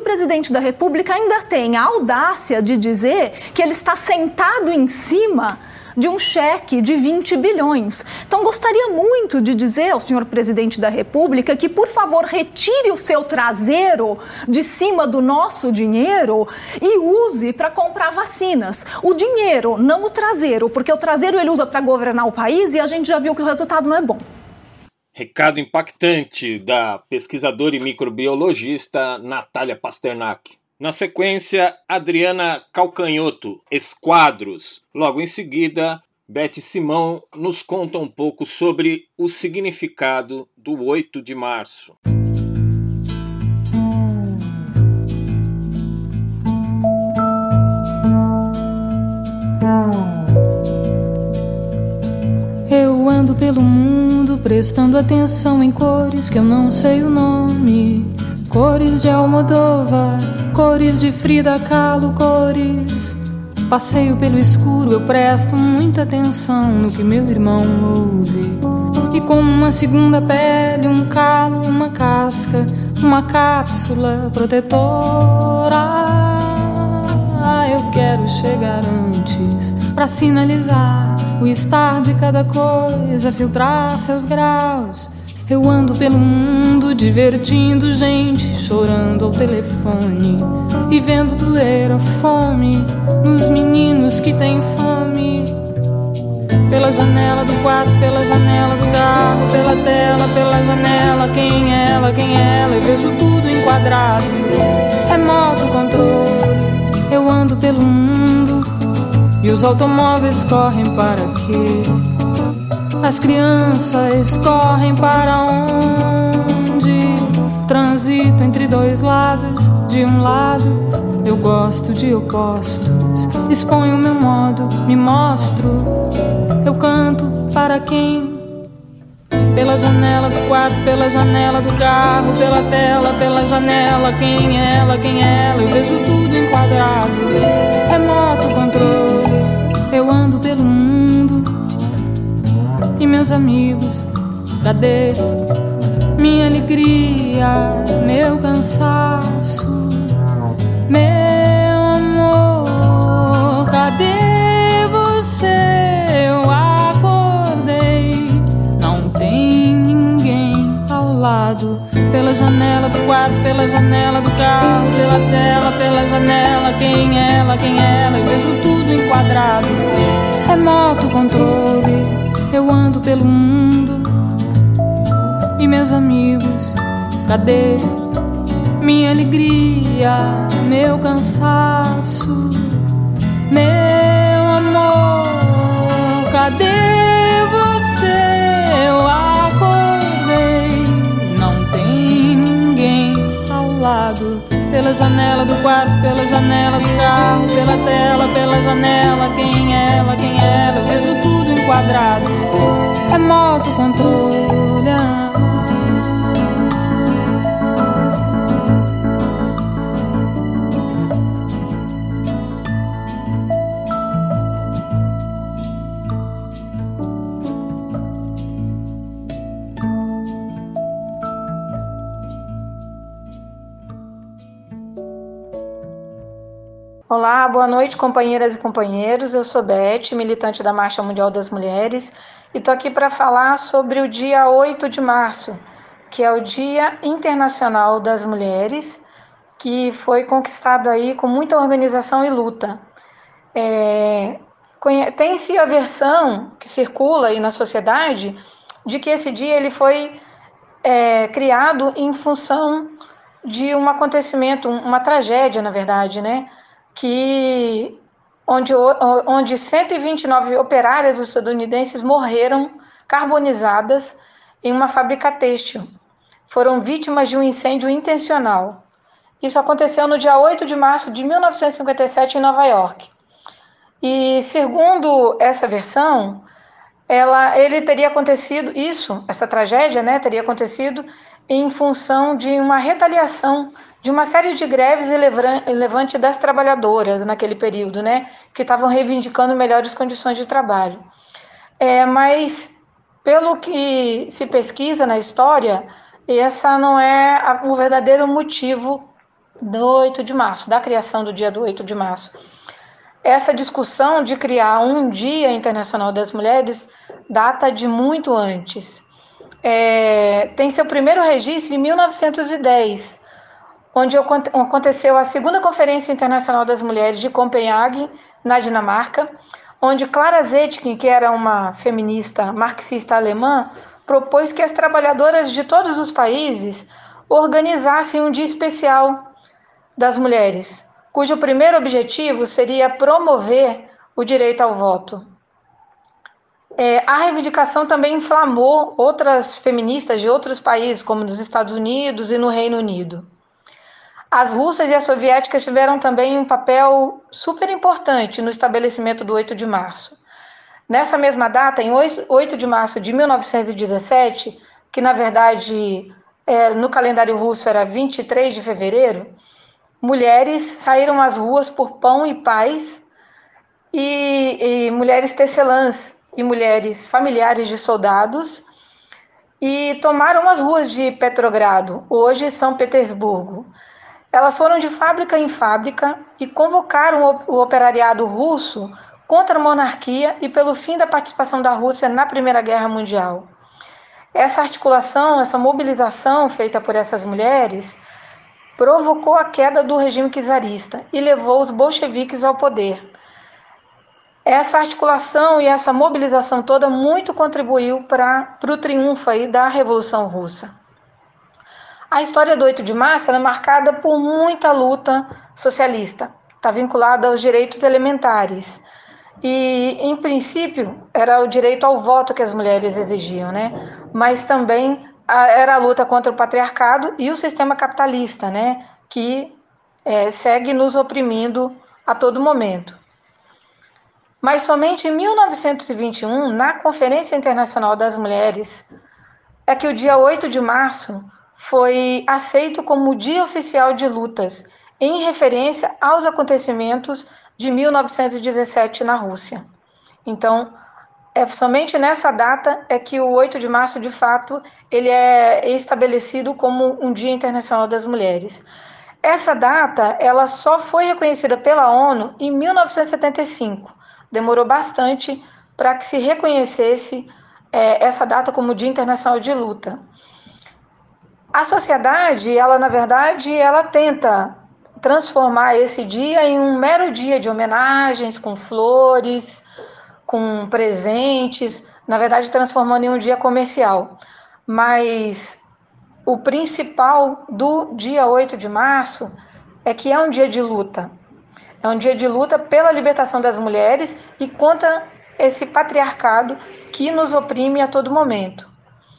presidente da República ainda tem a audácia de dizer que ele está sentado em cima de um cheque de 20 bilhões. Então, gostaria muito de dizer ao senhor presidente da República que, por favor, retire o seu traseiro de cima do nosso dinheiro e use para comprar vacinas. O dinheiro, não o traseiro, porque o traseiro ele usa para governar o país e a gente já viu que o resultado não é bom. Recado impactante da pesquisadora e microbiologista Natália Pasternak. Na sequência, Adriana Calcanhoto, Esquadros. Logo em seguida, Beth Simão nos conta um pouco sobre o significado do 8 de março. Eu ando pelo mundo prestando atenção em cores que eu não sei o nome. Cores de Almodóvar, cores de Frida Kahlo, cores. Passeio pelo escuro, eu presto muita atenção no que meu irmão ouve. E como uma segunda pele, um calo, uma casca, uma cápsula protetora. Eu quero chegar antes pra sinalizar o estar de cada coisa, filtrar seus graus. Eu ando pelo mundo divertindo gente, chorando ao telefone e vendo doer a fome nos meninos que têm fome. Pela janela do quarto, pela janela do carro, pela tela, pela janela, quem é ela, quem é ela? Eu vejo tudo enquadrado, remoto controle. Eu ando pelo mundo e os automóveis correm para quê? As crianças correm para onde? Transito entre dois lados. De um lado, eu gosto de opostos. Exponho meu modo, me mostro. Eu canto para quem? Pela janela do quarto, pela janela do carro, pela tela, pela janela. Quem é ela, quem é ela? Eu vejo tudo enquadrado. Remoto controle. Eu ando pelo mundo. E meus amigos, cadê minha alegria, meu cansaço, meu amor? Cadê você? Eu acordei, não tem ninguém ao lado. Pela janela do quarto, pela janela do carro, pela tela, pela janela. Quem é ela, quem é ela? Eu vejo tudo enquadrado. Remoto controle. Eu ando pelo mundo. E meus amigos, cadê minha alegria, meu cansaço, meu amor? Cadê você? Eu acordei, não tem ninguém ao lado. Pela janela do quarto, pela janela do carro, pela tela, pela janela. Quem é ela, quem é ela? Eu vejo tudo enquadrado. Remoto controle. Olá, boa noite, companheiras e companheiros. Eu sou Beth, militante da Marcha Mundial das Mulheres, e estou aqui para falar sobre o dia 8 de março, que é o Dia Internacional das Mulheres, que foi conquistado aí com muita organização e luta. Tem-se a versão que circula aí na sociedade de que esse dia ele foi criado em função de um acontecimento, uma tragédia, na verdade, né? Onde 129 operárias estadunidenses morreram carbonizadas em uma fábrica têxtil. Foram vítimas de um incêndio intencional. Isso aconteceu no dia 8 de março de 1957 em Nova York. E segundo essa versão, essa tragédia, né, teria acontecido em função de uma retaliação de uma série de greves relevantes das trabalhadoras naquele período, né, que estavam reivindicando melhores condições de trabalho. Mas, pelo que se pesquisa na história, essa não é o verdadeiro motivo do 8 de março, da criação do dia do 8 de março. Essa discussão de criar um Dia Internacional das Mulheres data de muito antes. Tem seu primeiro registro em 1910, onde aconteceu a segunda Conferência Internacional das Mulheres de Copenhague, na Dinamarca, onde Clara Zetkin, que era uma feminista marxista alemã, propôs que as trabalhadoras de todos os países organizassem um dia especial das mulheres, cujo primeiro objetivo seria promover o direito ao voto. A reivindicação também inflamou outras feministas de outros países, como nos Estados Unidos e no Reino Unido. As russas e as soviéticas tiveram também um papel super importante no estabelecimento do 8 de março. Nessa mesma data, em 8 de março de 1917, que na verdade no calendário russo era 23 de fevereiro, mulheres saíram às ruas por pão e paz, e mulheres tecelãs e mulheres familiares de soldados, e tomaram as ruas de Petrogrado, hoje São Petersburgo. Elas foram de fábrica em fábrica e convocaram o operariado russo contra a monarquia e pelo fim da participação da Rússia na Primeira Guerra Mundial. Essa articulação, essa mobilização feita por essas mulheres provocou a queda do regime czarista e levou os bolcheviques ao poder. Essa articulação e essa mobilização toda muito contribuiu para o triunfo aí da Revolução Russa. A história do 8 de março é marcada por muita luta socialista, está vinculada aos direitos elementares. E, em princípio, era o direito ao voto que as mulheres exigiam, né? Mas também era a luta contra o patriarcado e o sistema capitalista, né? Que segue nos oprimindo a todo momento. Mas somente em 1921, na Conferência Internacional das Mulheres, é que o dia 8 de março foi aceito como dia oficial de lutas, em referência aos acontecimentos de 1917 na Rússia. Então, somente nessa data é que o 8 de março, de fato, ele é estabelecido como um Dia Internacional das Mulheres. Essa data, ela só foi reconhecida pela ONU em 1975. Demorou bastante para que se reconhecesse essa data como Dia Internacional de Luta. A sociedade, na verdade, ela tenta transformar esse dia em um mero dia de homenagens, com flores, com presentes, na verdade transformando em um dia comercial. Mas o principal do dia 8 de março é que é um dia de luta. É um dia de luta pela libertação das mulheres e contra esse patriarcado que nos oprime a todo momento.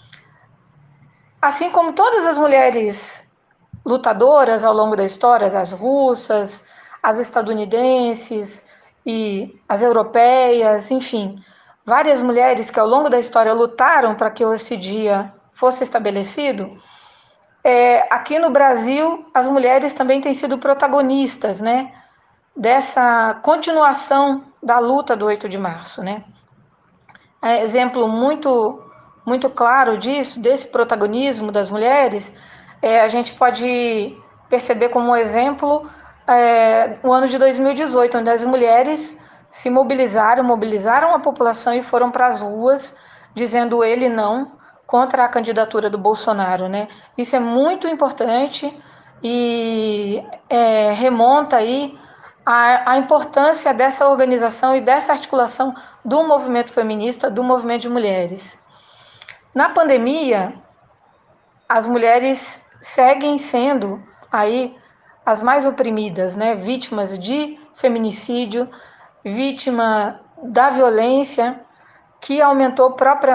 Assim como todas as mulheres lutadoras ao longo da história, as russas, as estadunidenses e as europeias, enfim, várias mulheres que ao longo da história lutaram para que esse dia fosse estabelecido, aqui no Brasil as mulheres também têm sido protagonistas, né, dessa continuação da luta do 8 de março, né? Exemplo muito claro disso, desse protagonismo das mulheres, a gente pode perceber como exemplo o ano de 2018, onde as mulheres se mobilizaram a população e foram para as ruas dizendo ele não contra a candidatura do Bolsonaro, né? Isso é muito importante e remonta aí a importância dessa organização e dessa articulação do movimento feminista, do movimento de mulheres. Na pandemia, as mulheres seguem sendo aí as mais oprimidas, né? Vítimas de feminicídio, vítima da violência, que aumentou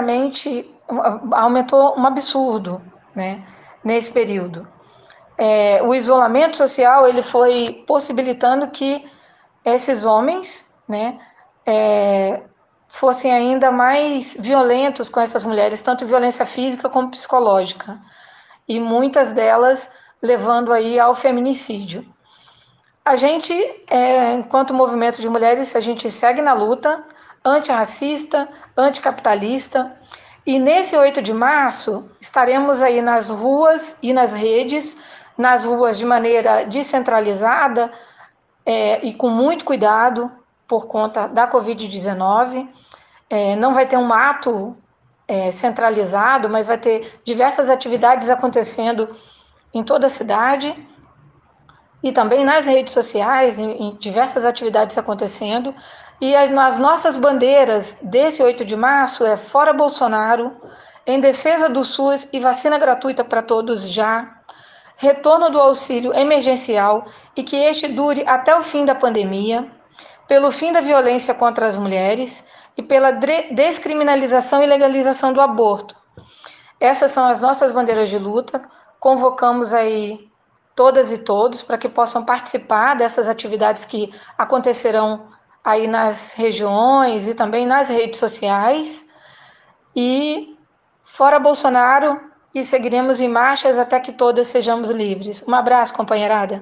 um absurdo, né? Nesse período. O isolamento social ele foi possibilitando que esses homens, né, fossem ainda mais violentos com essas mulheres, tanto violência física como psicológica, e muitas delas levando aí ao feminicídio. A gente, enquanto movimento de mulheres, a gente segue na luta antirracista, anticapitalista, e nesse 8 de março estaremos aí nas ruas e nas redes nas ruas de maneira descentralizada e com muito cuidado por conta da Covid-19. Não vai ter um ato centralizado, mas vai ter diversas atividades acontecendo em toda a cidade e também nas redes sociais, em diversas atividades acontecendo. E as nossas bandeiras desse 8 de março é Fora Bolsonaro, em defesa do SUS e vacina gratuita para todos já, retorno do auxílio emergencial e que este dure até o fim da pandemia, pelo fim da violência contra as mulheres e pela descriminalização e legalização do aborto. Essas são as nossas bandeiras de luta. Convocamos aí todas e todos para que possam participar dessas atividades que acontecerão aí nas regiões e também nas redes sociais. E fora Bolsonaro, e seguiremos em marchas até que todas sejamos livres. Um abraço, companheirada.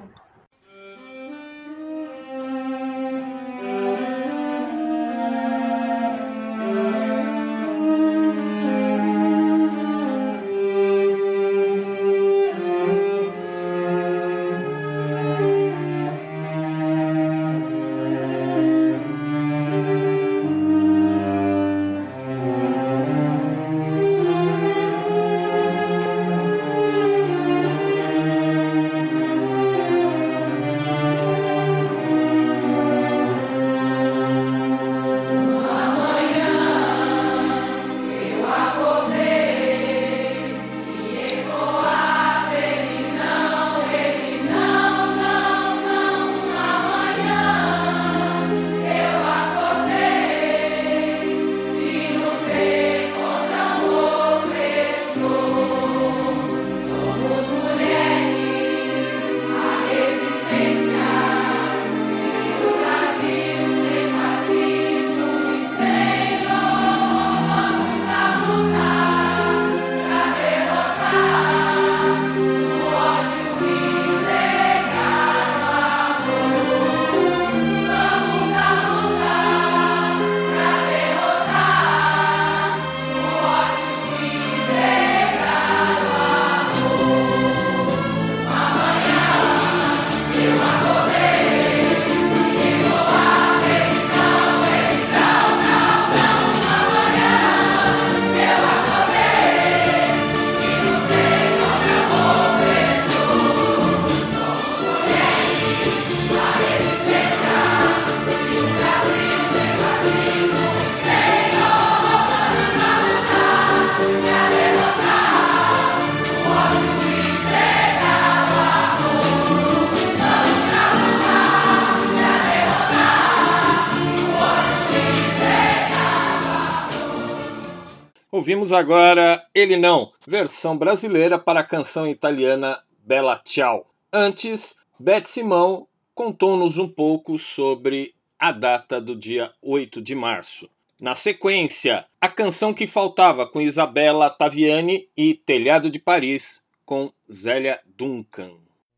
Ouvimos agora Ele Não, versão brasileira para a canção italiana Bella Ciao. Antes, Beth Simão contou-nos um pouco sobre a data do dia 8 de março. Na sequência, a canção que faltava com Isabella Taviani e Telhado de Paris com Zélia Duncan.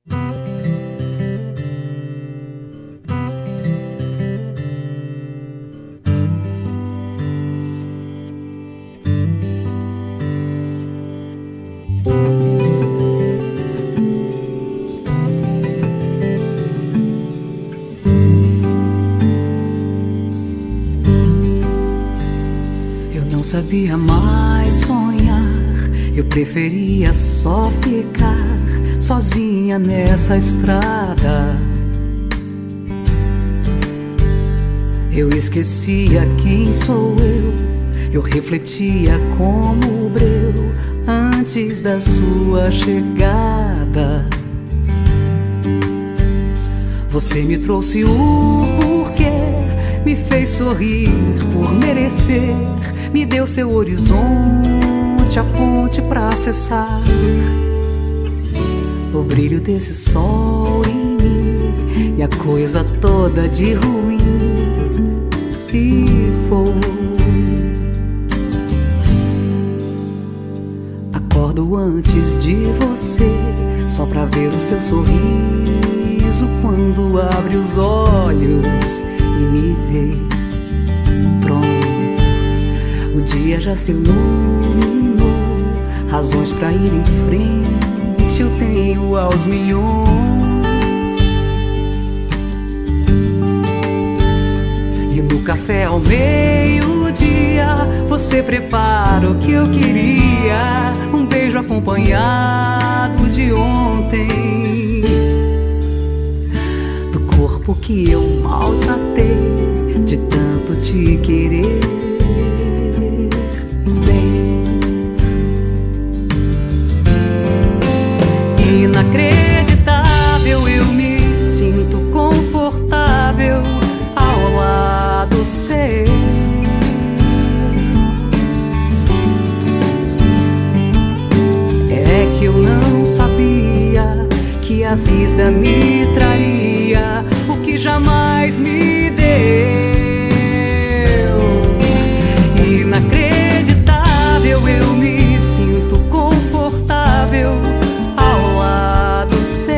Sabia mais sonhar, eu preferia só ficar sozinha nessa estrada. Eu esquecia quem sou eu refletia como o breu antes da sua chegada. Você me trouxe o porquê, me fez sorrir por merecer, me deu seu horizonte, a ponte pra acessar o brilho desse sol em mim, e a coisa toda de ruim se foi. Acordo antes de você, só pra ver o seu sorriso quando abre os olhos e me vê. Pronto, o dia já se iluminou, razões pra ir em frente noite eu tenho aos milhões. E no café ao meio-dia você prepara o que eu queria, um beijo acompanhado de ontem, do corpo que eu maltratei de tanto te querer. Inacreditável, eu me sinto confortável ao lado seu. É que eu não sabia que a vida me traria o que jamais me deu. Inacreditável, eu me sinto confortável ao lado seu.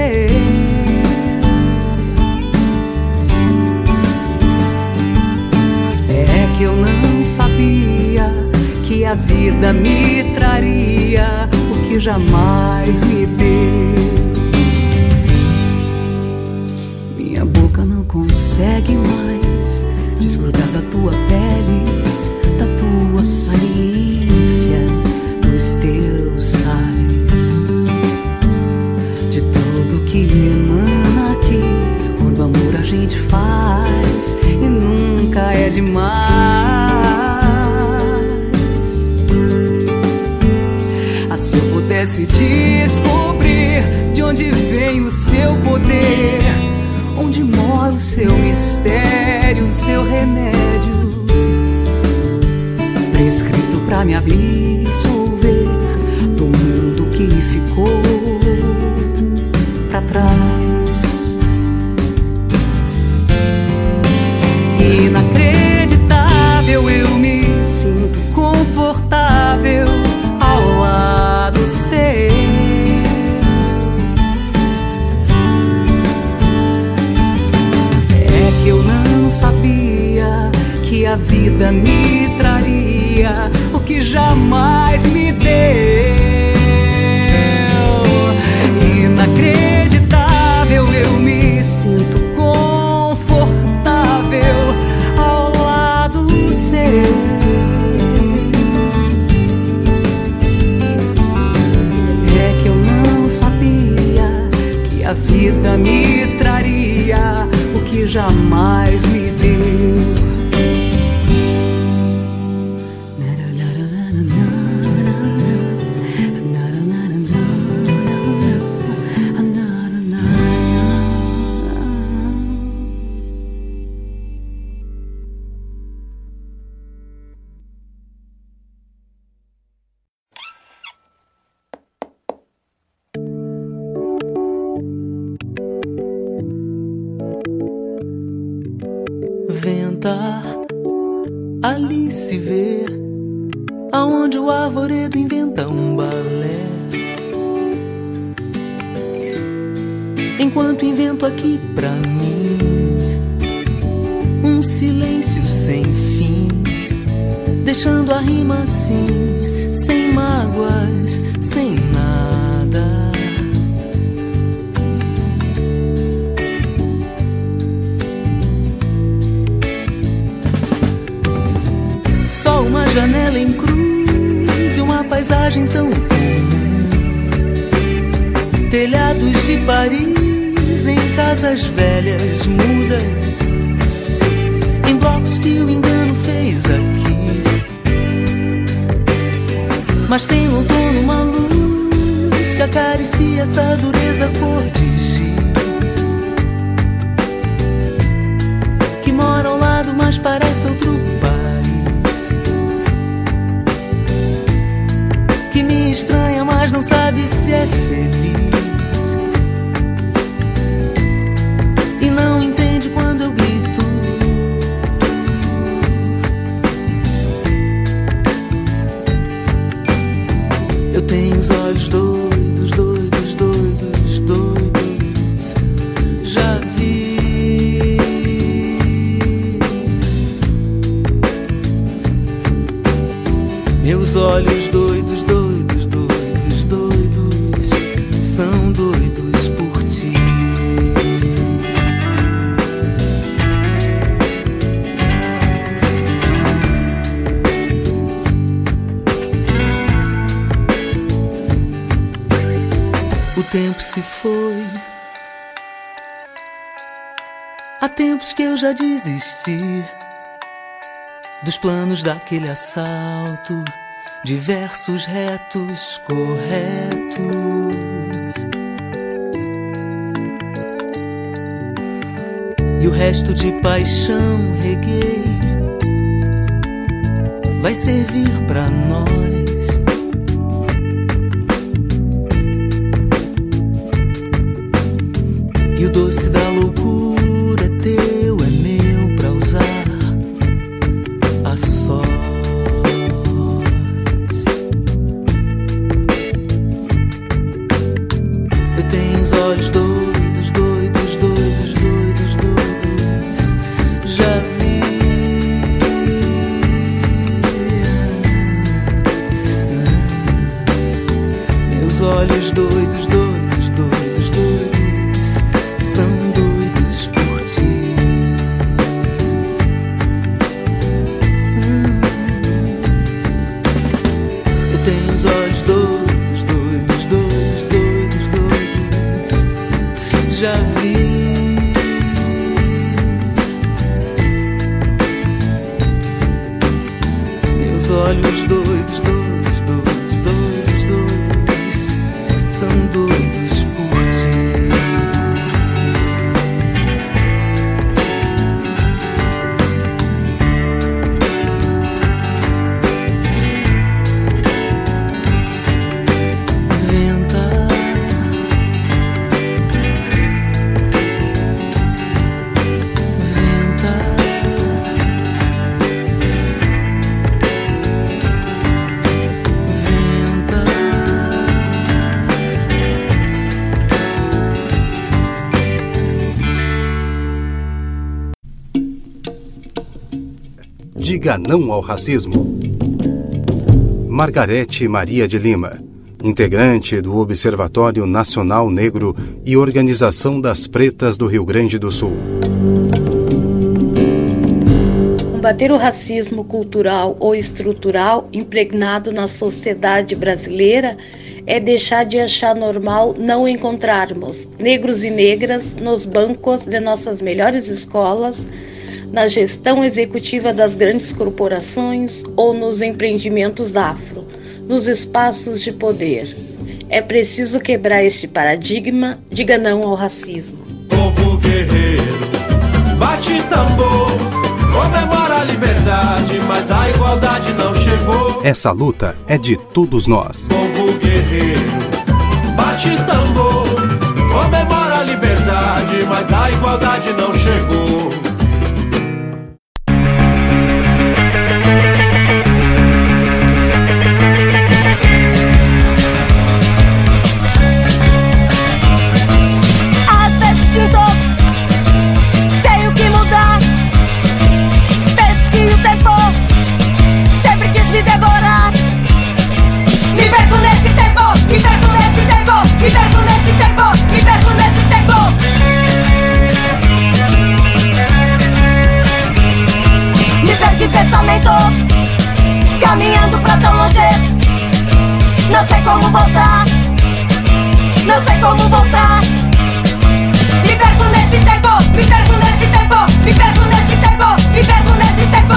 É que eu não sabia que a vida me traria o que jamais me deu. Minha boca não consegue mais desgrudar da tua pele, da tua saliência, dos teus sais, de tudo que emana aqui quando amor a gente faz e nunca é demais. Se eu pudesse descobrir de onde vem o seu poder, onde mora o seu mistério, o seu remédio, prescrito pra me absolver do mundo que ficou pra trás. Inacreditável, eu me sinto confortável ao lado seu. É que eu não sabia que a vida me traria o que jamais me deu. Inacreditável, eu me sinto confortável ao lado seu. A vida me traria o que jamais me deu. Ali se vê aonde o arvoredo inventa um balé, enquanto invento aqui pra mim um silêncio sem fim, deixando a rima assim, sem mágoas, sem nada. Só uma janela em cruz e uma paisagem tão comum, telhados de Paris em casas velhas mudas, em blocos que o engano fez aqui. Mas tem no outono uma luz que acaricia essa dureza cor de giz, que mora ao lado mas parece outro país, que me estranha mas não sabe se é feliz, e não entende quando eu grito. Eu tenho os olhos doidos, doidos, doidos, doidos. Já vi. Meus olhos doidos, doidos, doidos, doidos são se foi. Há tempos que eu já desisti dos planos daquele assalto, de versos retos, corretos. E o resto de paixão reguei vai servir pra nós. E o doce da loucura é teu, é meu pra usar a sós. Eu tenho os olhos doidos, doidos, doidos, doidos, doidos. Já vi. Meus olhos doidos, doidos, doidos, doidos, são doidos por ti. Eu tenho os olhos doidos, doidos, doidos, doidos, doidos. Já vi. Meus olhos doidos, doidos, doidos, doidos, doidos, são doidos por ti. Venta, venta, venta. Diga não ao racismo. Margarete Maria de Lima, integrante do Observatório Nacional Negro e Organização das Pretas do Rio Grande do Sul. Combater o racismo cultural ou estrutural impregnado na sociedade brasileira é deixar de achar normal não encontrarmos negros e negras nos bancos de nossas melhores escolas, na gestão executiva das grandes corporações ou nos empreendimentos afro, nos espaços de poder. É preciso quebrar este paradigma. Diga não ao racismo. Povo guerreiro, bate tambor, comemora a liberdade, mas a igualdade não chegou. Essa luta é de todos nós. Povo guerreiro, bate tambor, comemora a liberdade, mas a igualdade não chegou. Às vezes sinto, tenho que mudar. Penso que o tempo sempre quis me devorar. Me perco nesse tempo, me perco nesse tempo, me perco nesse tempo, me perco nesse tempo. Me perco em pensamento, caminhando pra tão longe. Não sei como voltar, não sei como voltar. Me perco nesse tempo, me perco nesse tempo, me perco nesse tempo, me perco nesse tempo.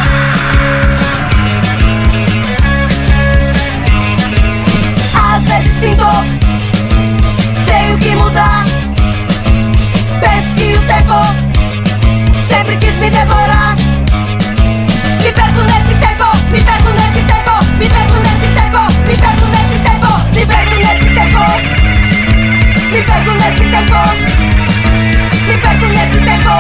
Às vezes sinto, tenho que mudar. Penso que o tempo sempre quis me devorar. Me perco nesse tempo, me perco nesse tempo, me perco nesse tempo, me perco nesse tempo, me perco nesse tempo, me perco nesse tempo, me perco nesse tempo.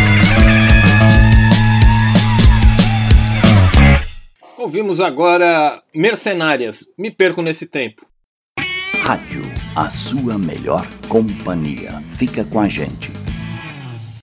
Ouvimos agora Mercenárias, Me Perco Nesse Tempo. Rádio, a sua melhor companhia. Fica com a gente.